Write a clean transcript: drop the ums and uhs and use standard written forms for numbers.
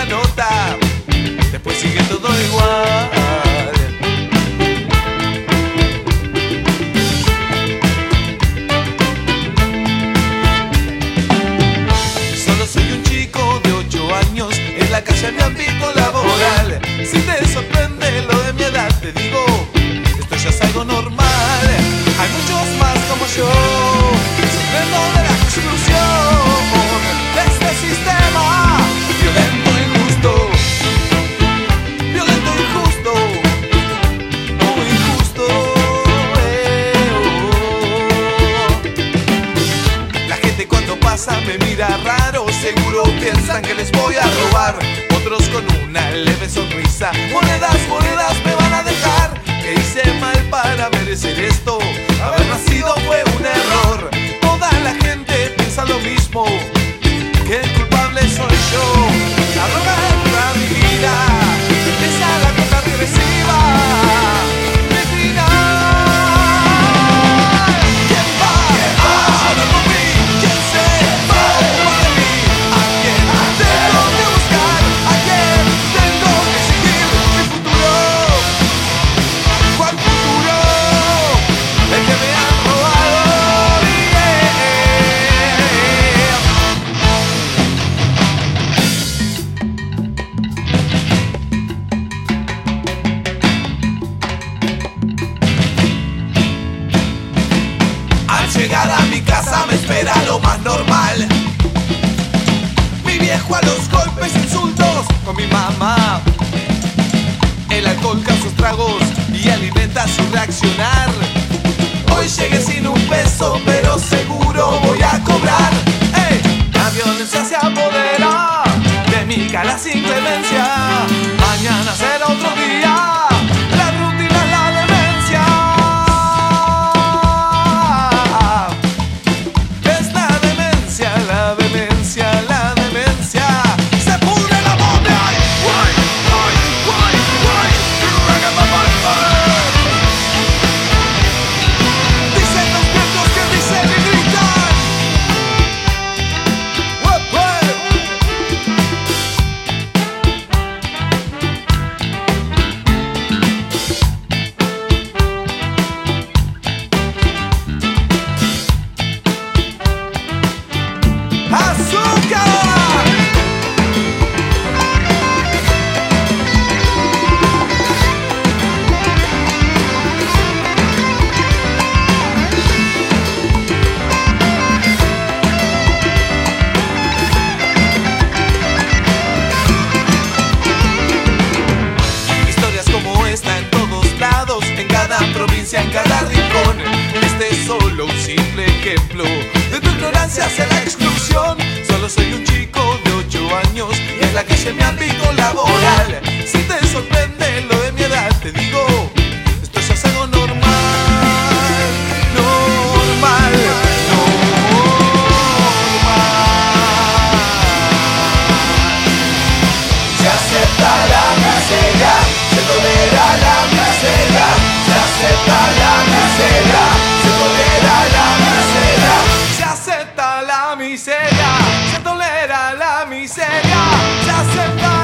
nota, después sigue todo igual. Solo soy un chico de 8 años, en la calle mi ámbito laboral. Si te sorprende lo de mi edad, te digo, esto ya es algo normal. Hay muchos más como yo, sufriendo de la exclusión de este sistema violento e injusto, violento e injusto, muy injusto. La gente cuando pasa me mira raro, seguro piensan que les voy a robar. Otros con una leve sonrisa, monedas, monedas me van a dejar. Que hice mal para merecer esto, haber nacido fue un error. Toda la gente piensa lo mismo, que el culpable soy yo. La droga entra a mi vida, esa es la cosa regresiva. Mi final. ¿Quién va a llorar por mí? ¿Quién se va a ocupar de mí? ¿A quién tengo que buscar? ¿A quién tengo que exigir mi futuro? ¿Cuál futuro? El que me han robado. Al llegar a mi casa me espera lo más normal. Mi viejo a los golpes, insultos con mi mamá. El alcohol causa estragos y alimenta su reaccionar. Hoy llegué sin un peso, pero seguro voy a cobrar. ¡Ey! La violencia se apodera de mi cara sin clemencia. Mañana será otro día. La rutina es la demencia. Es la demencia, la demencia, la demencia. Se pudre la bote. Guay, guay, guay, guay. Dicen los vientos que dicen y gritan. ¡Azúcar! Historias como esta en todos lados, en cada provincia, en cada rincón. Este es solo un simple ejemplo de tu ignorancia hacia la exclusión. Solo soy un chico de 8 años y en la calle mi ámbito laboral. Si te sorprende lo de mi edad, te digo, esto ya es algo normal. Normal, normal. Se acepta la miseria, se tolera la miseria. Se acepta la miseria, se tolera la miseria. Se acepta la miseria, se tolera la miseria. Se acepta